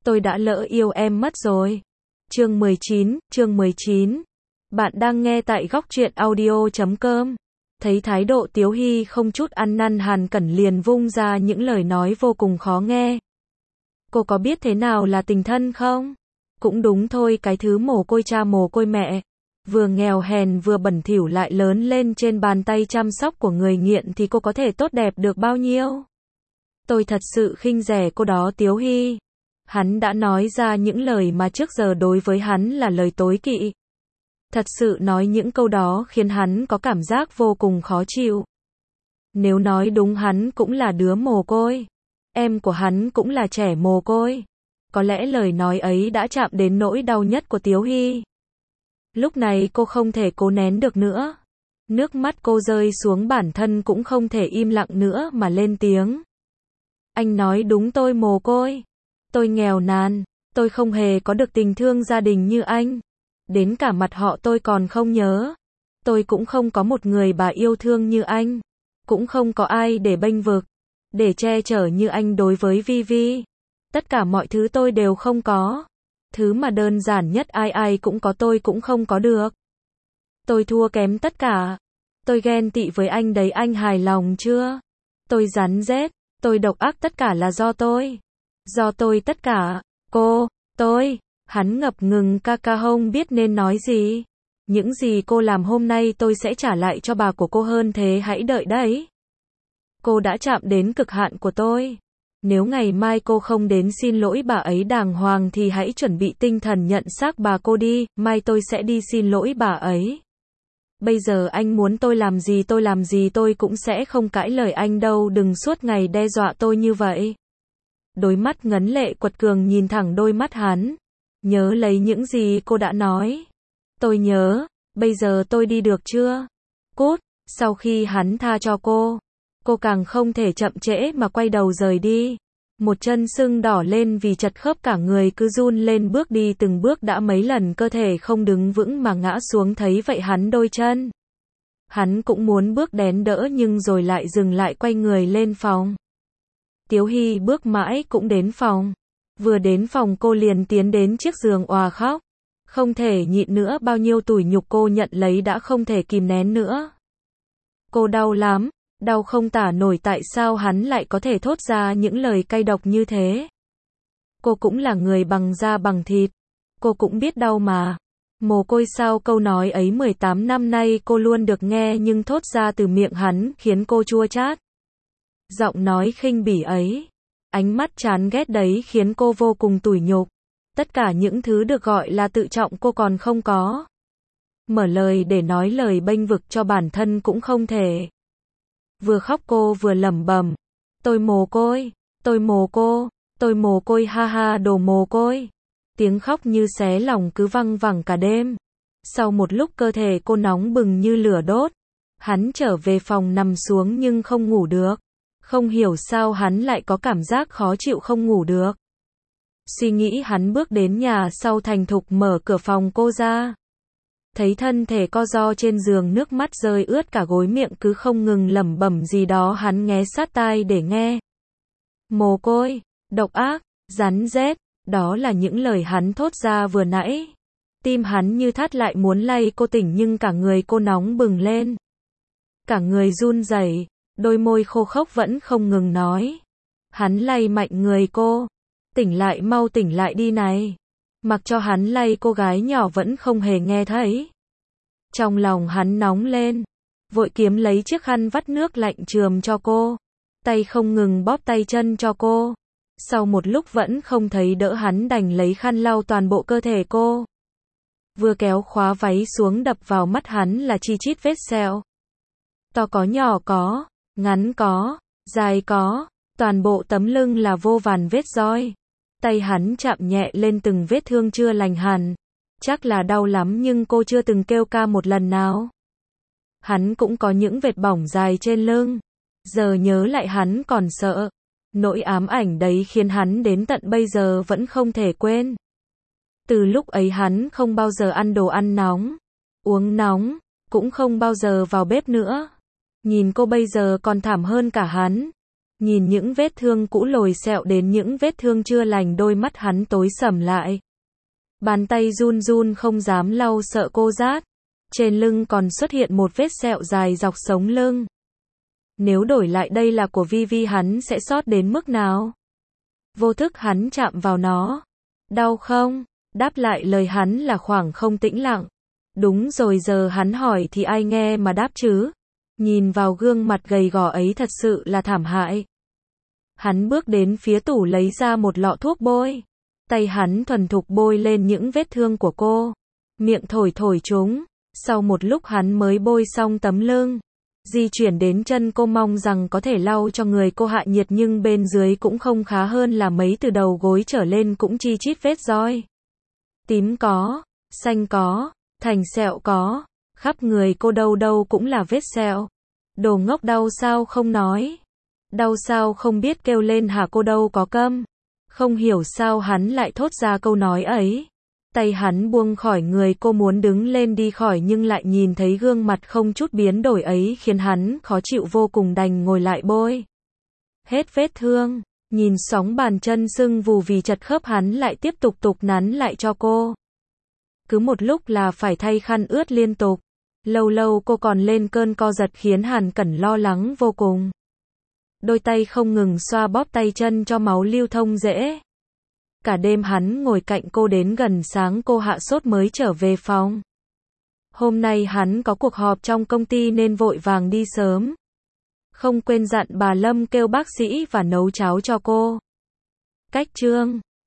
Tôi đã lỡ yêu em mất rồi. Chương 19. Bạn đang nghe tại góc truyện audio.com. Thấy thái độ Tiếu Hy không chút ăn năn, Hàn Cẩn liền vung ra những lời nói vô cùng khó nghe. Cô có biết thế nào là tình thân không? Cũng đúng thôi, cái thứ mồ côi cha mồ côi mẹ, vừa nghèo hèn vừa bẩn thỉu lại lớn lên trên bàn tay chăm sóc của người nghiện thì cô có thể tốt đẹp được bao nhiêu? Tôi thật sự khinh rẻ cô đó Tiếu Hy. Hắn đã nói ra những lời mà trước giờ đối với hắn là lời tối kỵ. Thật sự nói những câu đó khiến hắn có cảm giác vô cùng khó chịu. Nếu nói đúng, hắn cũng là đứa mồ côi. Em của hắn cũng là trẻ mồ côi. Có lẽ lời nói ấy đã chạm đến nỗi đau nhất của Tiếu Hy. Lúc này cô không thể cố nén được nữa. Nước mắt cô rơi xuống, bản thân cũng không thể im lặng nữa mà lên tiếng. Anh nói đúng, tôi mồ côi. Tôi nghèo nàn. Tôi không hề có được tình thương gia đình như anh. Đến cả mặt họ tôi còn không nhớ. Tôi cũng không có một người bà yêu thương như anh. Cũng không có ai để bênh vực, để che chở như anh đối với Vi Vi. Tất cả mọi thứ tôi đều không có. Thứ mà đơn giản nhất ai ai cũng có tôi cũng không có được. Tôi thua kém tất cả. Tôi ghen tị với anh đấy, anh hài lòng chưa? Tôi rắn rết, tôi độc ác, tất cả là do tôi. Do tôi tất cả. Tôi. Hắn ngập ngừng không biết nên nói gì. Những gì cô làm hôm nay tôi sẽ trả lại cho bà của cô hơn thế, hãy đợi đấy. Cô đã chạm đến cực hạn của tôi. Nếu ngày mai cô không đến xin lỗi bà ấy đàng hoàng thì hãy chuẩn bị tinh thần nhận xác bà cô đi, mai tôi sẽ đi xin lỗi bà ấy. Bây giờ anh muốn tôi làm gì tôi cũng sẽ không cãi lời anh đâu, đừng suốt ngày đe dọa tôi như vậy. Đôi mắt ngấn lệ quật cường nhìn thẳng đôi mắt hắn. Nhớ lấy những gì cô đã nói. Tôi nhớ, bây giờ tôi đi được chưa? Cút. Sau khi hắn tha cho cô càng không thể chậm trễ mà quay đầu rời đi. Một chân sưng đỏ lên vì chật khớp, cả người cứ run lên, bước đi từng bước đã mấy lần cơ thể không đứng vững mà ngã xuống. Thấy vậy hắn đôi chân. Hắn cũng muốn bước đến đỡ nhưng rồi lại dừng lại, quay người lên phòng. Tiếu Hy bước mãi cũng đến phòng. Vừa đến phòng cô liền tiến đến chiếc giường òa khóc. Không thể nhịn nữa, bao nhiêu tủi nhục cô nhận lấy đã không thể kìm nén nữa. Cô đau lắm, đau không tả nổi. Tại sao hắn lại có thể thốt ra những lời cay độc như thế? Cô cũng là người bằng da bằng thịt. Cô cũng biết đau mà. Mồ côi sao? Câu nói ấy 18 năm nay cô luôn được nghe nhưng thốt ra từ miệng hắn khiến cô chua chát. Giọng nói khinh bỉ ấy, ánh mắt chán ghét đấy khiến cô vô cùng tủi nhục. Tất cả những thứ được gọi là tự trọng cô còn không có. Mở lời để nói lời bênh vực cho bản thân cũng không thể. Vừa khóc cô vừa lẩm bẩm. Tôi mồ côi, ha ha, đồ mồ côi. Tiếng khóc như xé lòng cứ văng vẳng cả đêm. Sau một lúc cơ thể cô nóng bừng như lửa đốt. Hắn trở về phòng nằm xuống nhưng không ngủ được. Không hiểu sao hắn lại có cảm giác khó chịu không ngủ được. Suy nghĩ, hắn bước đến nhà sau thành thục mở cửa phòng cô ra. Thấy thân thể co ro trên giường, nước mắt rơi ướt cả gối, miệng cứ không ngừng lẩm bẩm gì đó. Hắn nghe sát tai để nghe. Mồ côi, độc ác, rắn rết, đó là những lời hắn thốt ra vừa nãy. Tim hắn như thắt lại muốn lay cô tỉnh nhưng cả người cô nóng bừng lên. Cả người run rẩy, đôi môi khô khốc vẫn không ngừng nói. Hắn lay mạnh người cô. Tỉnh lại, mau tỉnh lại đi này. Mặc cho hắn lay, cô gái nhỏ vẫn không hề nghe thấy. Trong lòng hắn nóng lên, vội kiếm lấy chiếc khăn vắt nước lạnh chườm cho cô. Tay không ngừng bóp tay chân cho cô. Sau một lúc vẫn không thấy đỡ, hắn đành lấy khăn lau toàn bộ cơ thể cô. Vừa kéo khóa váy xuống, đập vào mắt hắn là chi chít vết sẹo. To có, nhỏ có, ngắn có, dài có, toàn bộ tấm lưng là vô vàn vết roi. Tay hắn chạm nhẹ lên từng vết thương chưa lành hẳn. Chắc là đau lắm nhưng cô chưa từng kêu ca một lần nào. Hắn cũng có những vệt bỏng dài trên lưng. Giờ nhớ lại hắn còn sợ. Nỗi ám ảnh đấy khiến hắn đến tận bây giờ vẫn không thể quên. Từ lúc ấy hắn không bao giờ ăn đồ ăn nóng, uống nóng, cũng không bao giờ vào bếp nữa. Nhìn cô bây giờ còn thảm hơn cả hắn. Nhìn những vết thương cũ lồi sẹo đến những vết thương chưa lành, đôi mắt hắn tối sầm lại. Bàn tay run run không dám lau, sợ cô rát. Trên lưng còn xuất hiện một vết sẹo dài dọc sống lưng. Nếu đổi lại đây là của Vi, hắn sẽ xót đến mức nào? Vô thức hắn chạm vào nó. Đau không? Đáp lại lời hắn là khoảng không tĩnh lặng. Đúng rồi, giờ hắn hỏi thì ai nghe mà đáp chứ? Nhìn vào gương mặt gầy gò ấy thật sự là thảm hại. Hắn bước đến phía tủ lấy ra một lọ thuốc bôi. Tay hắn thuần thục bôi lên những vết thương của cô. Miệng thổi thổi chúng. Sau một lúc hắn mới bôi xong tấm lưng. Di chuyển đến chân cô, mong rằng có thể lau cho người cô hạ nhiệt, nhưng bên dưới cũng không khá hơn là mấy, từ đầu gối trở lên cũng chi chít vết roi. Tím có, xanh có, thành sẹo có, khắp người cô đâu đâu cũng là vết sẹo. Đồ ngốc, đau sao không nói? Đau sao không biết kêu lên hả? Cô đâu có câm. Không hiểu sao hắn lại thốt ra câu nói ấy. Tay hắn buông khỏi người cô, muốn đứng lên đi khỏi, nhưng lại nhìn thấy gương mặt không chút biến đổi ấy khiến hắn khó chịu vô cùng, đành ngồi lại bôi hết vết thương. Nhìn sóng bàn chân sưng vù vì chật khớp, hắn lại tiếp tục nắn lại cho cô. Cứ một lúc là phải thay khăn ướt liên tục. Lâu lâu cô còn lên cơn co giật khiến Hàn Cẩn lo lắng vô cùng. Đôi tay không ngừng xoa bóp tay chân cho máu lưu thông dễ. Cả đêm hắn ngồi cạnh cô đến gần sáng cô hạ sốt mới trở về phòng. Hôm nay hắn có cuộc họp trong công ty nên vội vàng đi sớm. Không quên dặn bà Lâm kêu bác sĩ và nấu cháo cho cô. Cách chương